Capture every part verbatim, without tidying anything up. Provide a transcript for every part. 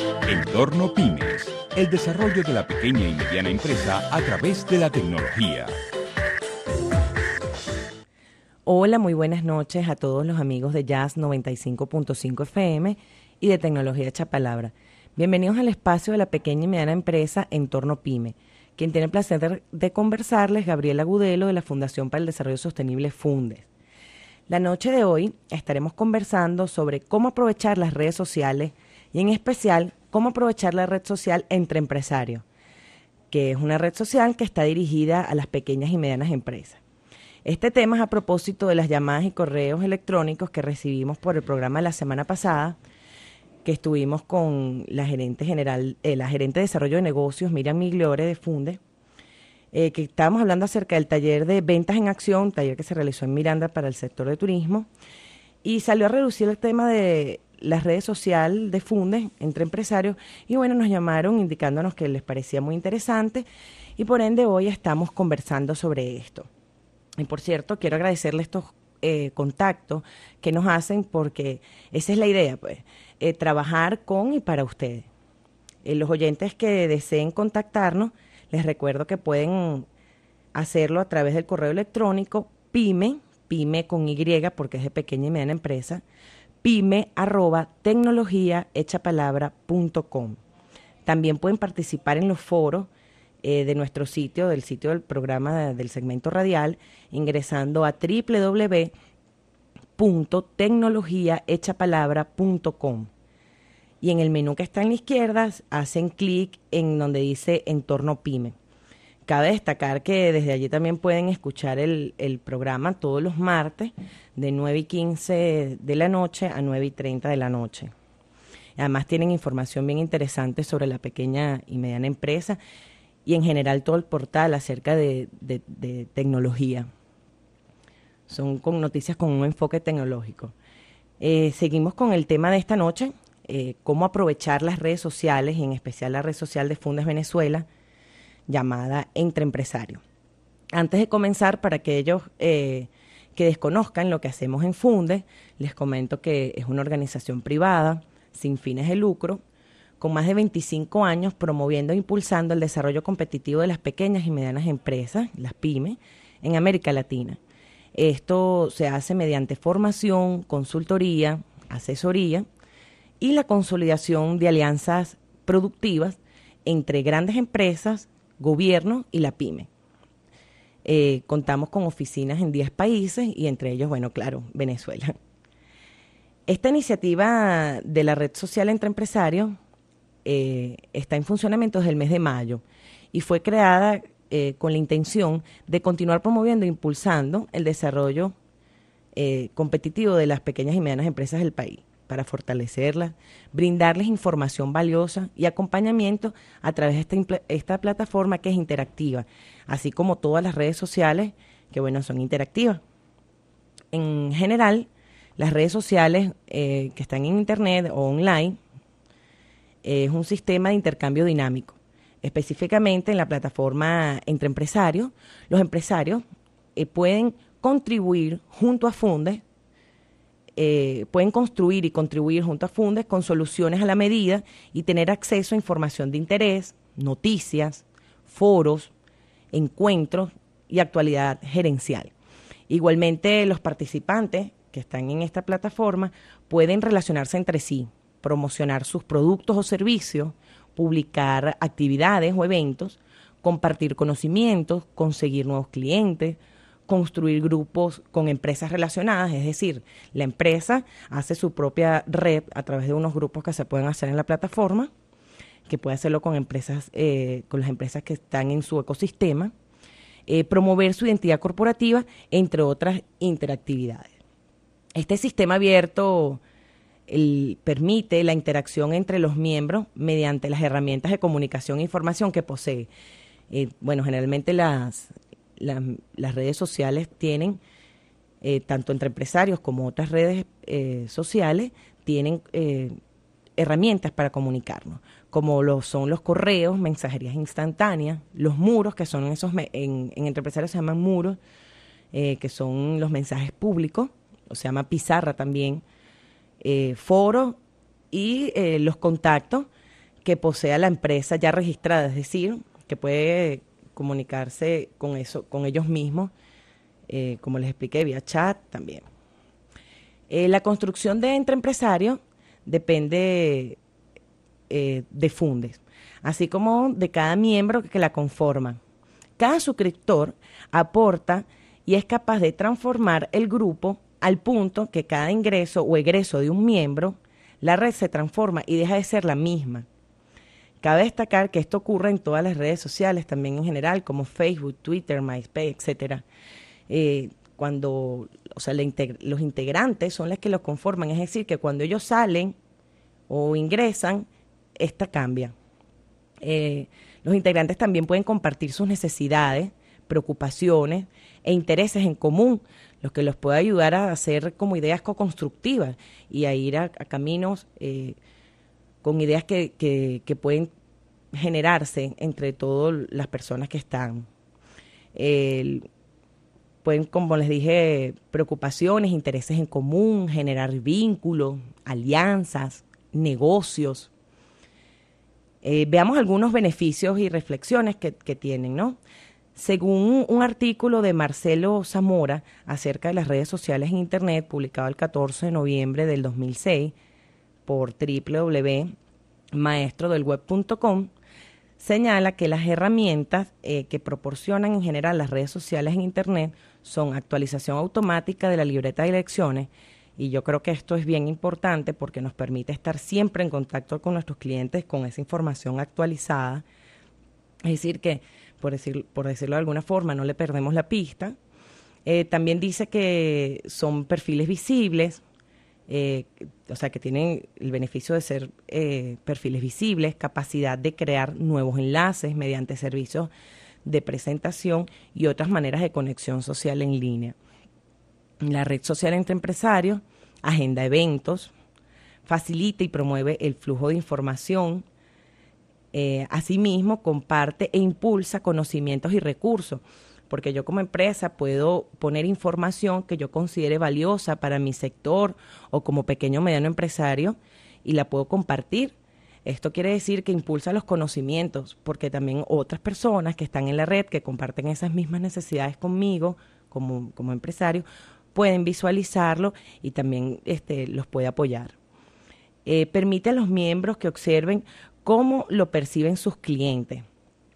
Entorno Pymes, el desarrollo de la pequeña y mediana empresa a través de la tecnología. Hola, muy buenas noches a todos los amigos de Jazz noventa y cinco punto cinco F M y de Tecnología Hecha Palabra. Bienvenidos al espacio de la pequeña y mediana empresa Entorno Pyme. Quien tiene el placer de, de conversarles, Gabriela Gudelo, de la Fundación para el Desarrollo Sostenible Fundes. La noche de hoy estaremos conversando sobre cómo aprovechar las redes sociales y en especial cómo aprovechar la red social Entre Empresarios, que es una red social que está dirigida a las pequeñas y medianas empresas. Este tema es a propósito de las llamadas y correos electrónicos que recibimos por el programa de la semana pasada, que estuvimos con la gerente general, eh, la gerente de desarrollo de negocios, Miriam Migliore de Funde, eh, que estábamos hablando acerca del taller de ventas en acción, taller que se realizó en Miranda para el sector de turismo, y salió a reducir el tema de las redes sociales de Funde entre empresarios, y bueno, nos llamaron indicándonos que les parecía muy interesante, y por ende hoy estamos conversando sobre esto. Y por cierto, quiero agradecerle estos eh, contactos que nos hacen porque esa es la idea, pues, eh, trabajar con y para ustedes. Eh, los oyentes que deseen contactarnos, les recuerdo que pueden hacerlo a través del correo electrónico pyme, pyme con Y porque es de pequeña y mediana empresa, pyme arroba tecnologiahechapalabra punto com. También pueden participar en los foros Eh, de nuestro sitio, del sitio del programa de, del segmento radial, ingresando a doble u doble u doble u punto tecnologiahechapalabra punto com. Y en el menú que está en la izquierda, hacen clic en donde dice Entorno Pyme. Cabe destacar que desde allí también pueden escuchar el, el programa todos los martes, de nueve y quince de la noche a nueve y treinta de la noche. Además tienen información bien interesante sobre la pequeña y mediana empresa, y en general todo el portal acerca de, de, de tecnología. Son con noticias con un enfoque tecnológico. Eh, seguimos con el tema de esta noche, eh, cómo aprovechar las redes sociales, y en especial la red social de Fundes Venezuela, llamada Entre Empresarios. Antes de comenzar, para aquellos eh, que desconozcan lo que hacemos en Fundes, les comento que es una organización privada, sin fines de lucro, con más de veinticinco años promoviendo e impulsando el desarrollo competitivo de las pequeñas y medianas empresas, las pymes, en América Latina. Esto se hace mediante formación, consultoría, asesoría y la consolidación de alianzas productivas entre grandes empresas, gobierno y la pyme. Eh, contamos con oficinas en diez países y entre ellos, bueno, claro, Venezuela. Esta iniciativa de la red social Entre Empresarios Eh, está en funcionamiento desde el mes de mayo y fue creada eh, con la intención de continuar promoviendo e impulsando el desarrollo eh, competitivo de las pequeñas y medianas empresas del país, para fortalecerlas, brindarles información valiosa y acompañamiento a través de esta, esta plataforma que es interactiva, así como todas las redes sociales que, bueno, son interactivas. En general, las redes sociales eh, que están en internet o online es un sistema de intercambio dinámico. Específicamente en la plataforma Entre Empresarios, los empresarios eh, pueden contribuir junto a Fundes, eh, pueden construir y contribuir junto a Fundes con soluciones a la medida y tener acceso a información de interés, noticias, foros, encuentros y actualidad gerencial. Igualmente, los participantes que están en esta plataforma pueden relacionarse entre sí, promocionar sus productos o servicios, publicar actividades o eventos, compartir conocimientos, conseguir nuevos clientes, construir grupos con empresas relacionadas, es decir, la empresa hace su propia red a través de unos grupos que se pueden hacer en la plataforma, que puede hacerlo con empresas, eh, con las empresas que están en su ecosistema, eh, promover su identidad corporativa, entre otras interactividades. Este sistema abierto El, permite la interacción entre los miembros mediante las herramientas de comunicación e información que posee. Eh, bueno, generalmente las, las, las redes sociales tienen, eh, tanto entre empresarios como otras redes eh, sociales, tienen eh, herramientas para comunicarnos, como lo son los correos, mensajerías instantáneas, los muros, que son esos, en, en entre empresarios se llaman muros, eh, que son los mensajes públicos, o se llama pizarra también, Eh, foros y eh, los contactos que posea la empresa ya registrada, es decir, que puede comunicarse con eso, con ellos mismos, eh, como les expliqué, vía chat también. Eh, la construcción de entre empresarios depende eh, de Fundes, así como de cada miembro que la conforman. Cada suscriptor aporta y es capaz de transformar el grupo al punto que cada ingreso o egreso de un miembro, la red se transforma y deja de ser la misma. Cabe destacar que esto ocurre en todas las redes sociales, también en general, como Facebook, Twitter, MySpace, etcétera. Eh, cuando, o sea, integ- los integrantes son los que los conforman, es decir, que cuando ellos salen o ingresan, esta cambia. Eh, los integrantes también pueden compartir sus necesidades, preocupaciones e intereses en común, los que los puede ayudar a hacer como ideas co-constructivas y a ir a, a caminos eh, con ideas que, que, que pueden generarse entre todas las personas que están. El, pueden, como les dije, preocupaciones, intereses en común, generar vínculos, alianzas, negocios. Eh, veamos algunos beneficios y reflexiones que, que tienen, ¿no? Según un artículo de Marcelo Zamora acerca de las redes sociales en Internet, publicado el catorce de noviembre del dos mil seis por doble u doble u doble u punto maestro del web punto com, señala que las herramientas eh, que proporcionan en general las redes sociales en Internet son actualización automática de la libreta de direcciones, y yo creo que esto es bien importante porque nos permite estar siempre en contacto con nuestros clientes con esa información actualizada. Es decir, que, por, decir, por decirlo de alguna forma, no le perdemos la pista. Eh, también dice que son perfiles visibles, eh, o sea, que tienen el beneficio de ser eh, perfiles visibles, capacidad de crear nuevos enlaces mediante servicios de presentación y otras maneras de conexión social en línea. La red social entre empresarios agenda eventos, facilita y promueve el flujo de información, eh, asimismo comparte e impulsa conocimientos y recursos, porque yo como empresa puedo poner información que yo considere valiosa para mi sector o como pequeño o mediano empresario y la puedo compartir. Esto quiere decir que impulsa los conocimientos, porque también otras personas que están en la red, que comparten esas mismas necesidades conmigo como, como empresario, pueden visualizarlo y también este, los puede apoyar. Eh, permite a los miembros que observen cómo lo perciben sus clientes,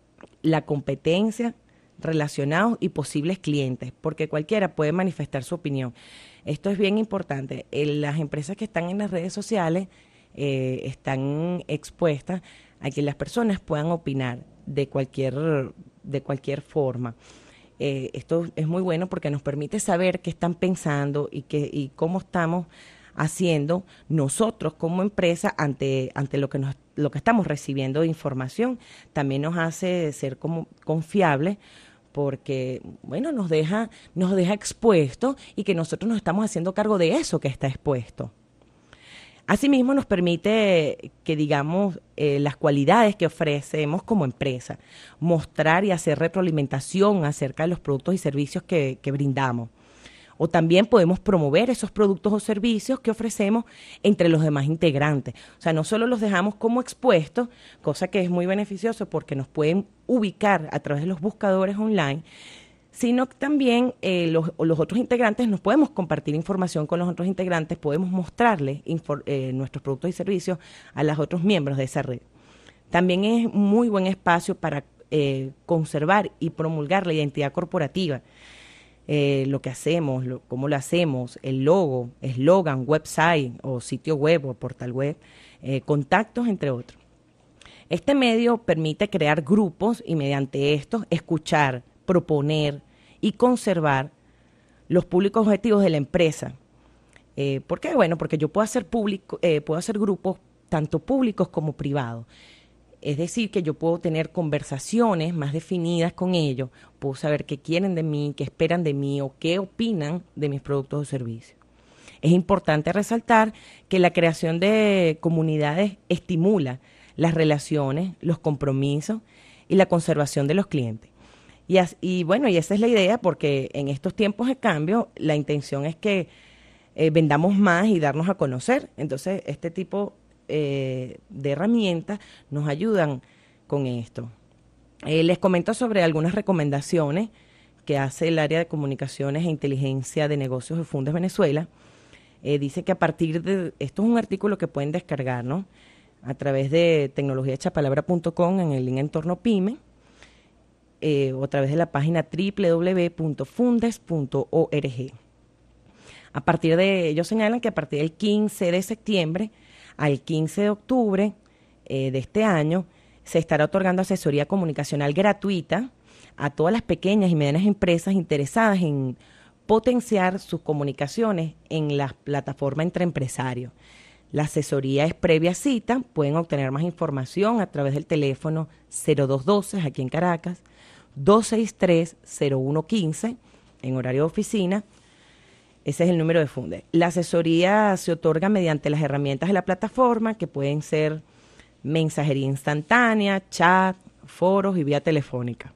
la competencia, relacionados y posibles clientes, porque cualquiera puede manifestar su opinión. Esto es bien importante. En las empresas que están en las redes sociales eh, están expuestas a que las personas puedan opinar de cualquier, de cualquier forma. Eh, esto es muy bueno porque nos permite saber qué están pensando y, qué, y cómo estamos haciendo nosotros como empresa ante, ante lo que nos, lo que estamos recibiendo de información. También nos hace ser como confiables porque, bueno, nos deja, nos deja expuesto y que nosotros nos estamos haciendo cargo de eso que está expuesto. Asimismo, nos permite que digamos eh, las cualidades que ofrecemos como empresa, mostrar y hacer retroalimentación acerca de los productos y servicios que, que brindamos. O también podemos promover esos productos o servicios que ofrecemos entre los demás integrantes. O sea, no solo los dejamos como expuestos, cosa que es muy beneficioso porque nos pueden ubicar a través de los buscadores online, sino que también eh, los, los otros integrantes nos podemos compartir información con los otros integrantes, podemos mostrarles infor, eh, nuestros productos y servicios a los otros miembros de esa red. También es muy buen espacio para eh, conservar y promulgar la identidad corporativa. Eh, lo que hacemos, lo, cómo lo hacemos, el logo, eslogan, website o sitio web o portal web, eh, contactos, entre otros. Este medio permite crear grupos y mediante estos escuchar, proponer y conservar los públicos objetivos de la empresa. Eh, ¿Por qué? Bueno, porque yo puedo hacer, público, eh, puedo hacer grupos tanto públicos como privados. Es decir, que yo puedo tener conversaciones más definidas con ellos, puedo saber qué quieren de mí, qué esperan de mí o qué opinan de mis productos o servicios. Es importante resaltar que la creación de comunidades estimula las relaciones, los compromisos y la conservación de los clientes. Y, as, y bueno, y esa es la idea, porque en estos tiempos de cambio la intención es que eh, vendamos más y darnos a conocer. Entonces, este tipo eh, de herramientas nos ayudan con esto. Eh, les comento sobre algunas recomendaciones que hace el área de comunicaciones e inteligencia de negocios de Fundes Venezuela. Eh, dice que a partir de, esto es un artículo que pueden descargar, ¿no?, a través de tecnología hecha palabra punto com en el link Entorno Pyme, eh, o a través de la página doble u doble u doble u punto fundes punto org. A partir de, ellos señalan que a partir del quince de septiembre al quince de octubre eh, de este año se estará otorgando asesoría comunicacional gratuita a todas las pequeñas y medianas empresas interesadas en potenciar sus comunicaciones en la plataforma entre empresarios. La asesoría es previa cita, pueden obtener más información a través del teléfono cero dos uno dos aquí en Caracas, dos seis tres cero uno uno cinco en horario de oficina. Ese es el número de Fundes. La asesoría se otorga mediante las herramientas de la plataforma, que pueden ser mensajería instantánea, chat, foros y vía telefónica.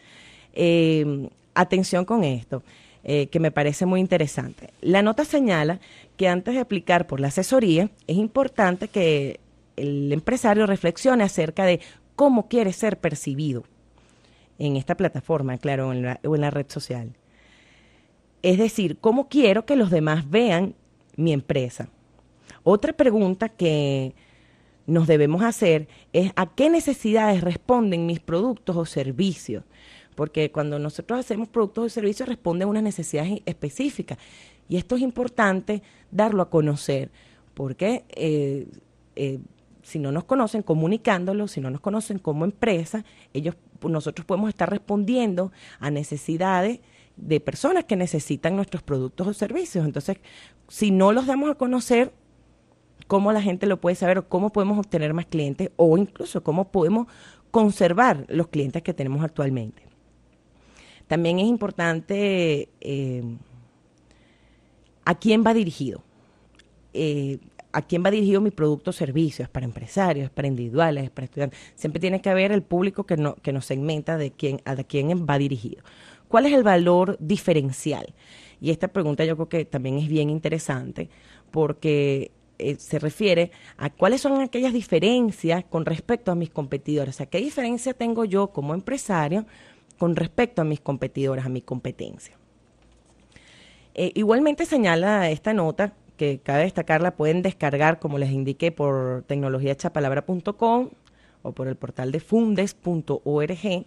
Eh, atención con esto, eh, que me parece muy interesante. La nota señala que antes de aplicar por la asesoría, es importante que el empresario reflexione acerca de cómo quiere ser percibido en esta plataforma, claro, en la, o en la red social. Es decir, ¿cómo quiero que los demás vean mi empresa? Otra pregunta que nos debemos hacer es ¿a qué necesidades responden mis productos o servicios? Porque cuando nosotros hacemos productos o servicios responden a unas necesidades específicas. Y esto es importante darlo a conocer, porque eh, eh, si no nos conocen comunicándolo, si no nos conocen como empresa, ellos, nosotros podemos estar respondiendo a necesidades de personas que necesitan nuestros productos o servicios. Entonces, si no los damos a conocer, ¿cómo la gente lo puede saber? O ¿cómo podemos obtener más clientes? O incluso, ¿cómo podemos conservar los clientes que tenemos actualmente? También es importante eh, a quién va dirigido. Eh, a quién va dirigido mi producto o servicio. ¿Es para empresarios, es para individuales, es para estudiantes? Siempre tiene que haber el público que, no, que nos segmenta de quién, a quién va dirigido. ¿Cuál es el valor diferencial? Y esta pregunta yo creo que también es bien interesante porque eh, se refiere a cuáles son aquellas diferencias con respecto a mis competidores. O sea, ¿qué diferencia tengo yo como empresario con respecto a mis competidores, a mi competencia? Eh, igualmente señala esta nota, que cabe destacarla, pueden descargar, como les indiqué, por tecnología hecha palabra punto com o por el portal de fundes punto org,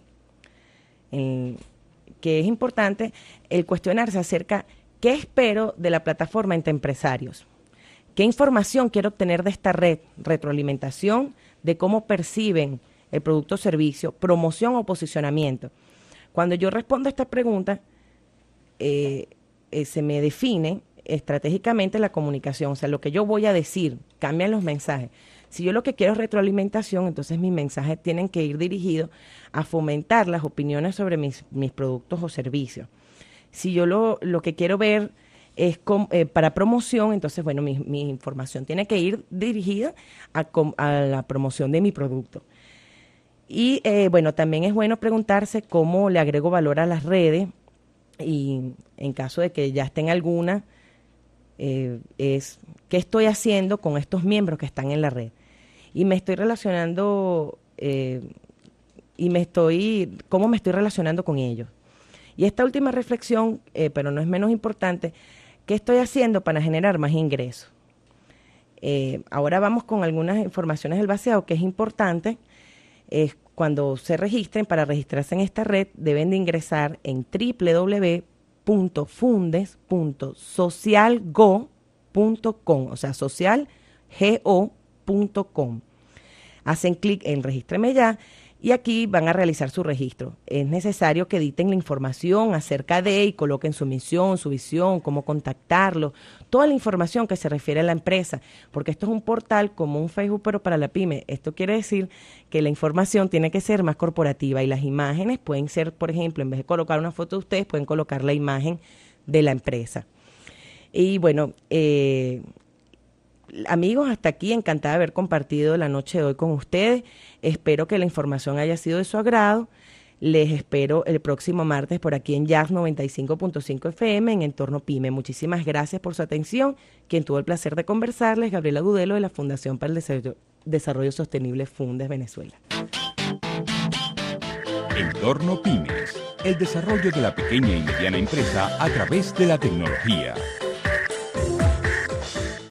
en que es importante el cuestionarse acerca qué espero de la plataforma entre empresarios, qué información quiero obtener de esta red, retroalimentación de cómo perciben el producto o servicio, promoción o posicionamiento. Cuando yo respondo a esta pregunta, eh, eh, se me define estratégicamente la comunicación, o sea, lo que yo voy a decir, cambian los mensajes. Si yo lo que quiero es retroalimentación, entonces mis mensajes tienen que ir dirigidos a fomentar las opiniones sobre mis, mis productos o servicios. Si yo lo, lo que quiero ver es com, eh, para promoción, entonces, bueno, mi, mi información tiene que ir dirigida a, com, a la promoción de mi producto. Y, eh, bueno, también es bueno preguntarse cómo le agrego valor a las redes y en caso de que ya estén alguna, eh, es qué estoy haciendo con estos miembros que están en la red. Y me estoy relacionando, eh, y me estoy, ¿cómo me estoy relacionando con ellos? Y esta última reflexión, eh, pero no es menos importante, ¿qué estoy haciendo para generar más ingresos? Eh, ahora vamos con algunas informaciones del vaciado que es importante. Eh, cuando se registren, para registrarse en esta red, deben de ingresar en doble u doble u doble u punto fundes punto socialgo punto com, o sea, socialgo punto com. Hacen clic en Regístreme ya y aquí van a realizar su registro. Es necesario que editen la información acerca de y coloquen su misión, su visión, cómo contactarlo, toda la información que se refiere a la empresa, porque esto es un portal como un Facebook, pero para la pyme. Esto quiere decir que la información tiene que ser más corporativa y las imágenes pueden ser, por ejemplo, en vez de colocar una foto de ustedes, pueden colocar la imagen de la empresa. Y bueno, eh, amigos, hasta aquí, encantada de haber compartido la noche de hoy con ustedes. Espero que la información haya sido de su agrado. Les espero el próximo martes por aquí en Jazz noventa y cinco punto cinco F M en Entorno Pyme. Muchísimas gracias por su atención. Quien tuvo el placer de conversarles, Gabriela Gudelo de la Fundación para el Desarrollo Sostenible Fundes Venezuela. Entorno Pymes, el desarrollo de la pequeña y mediana empresa a través de la tecnología.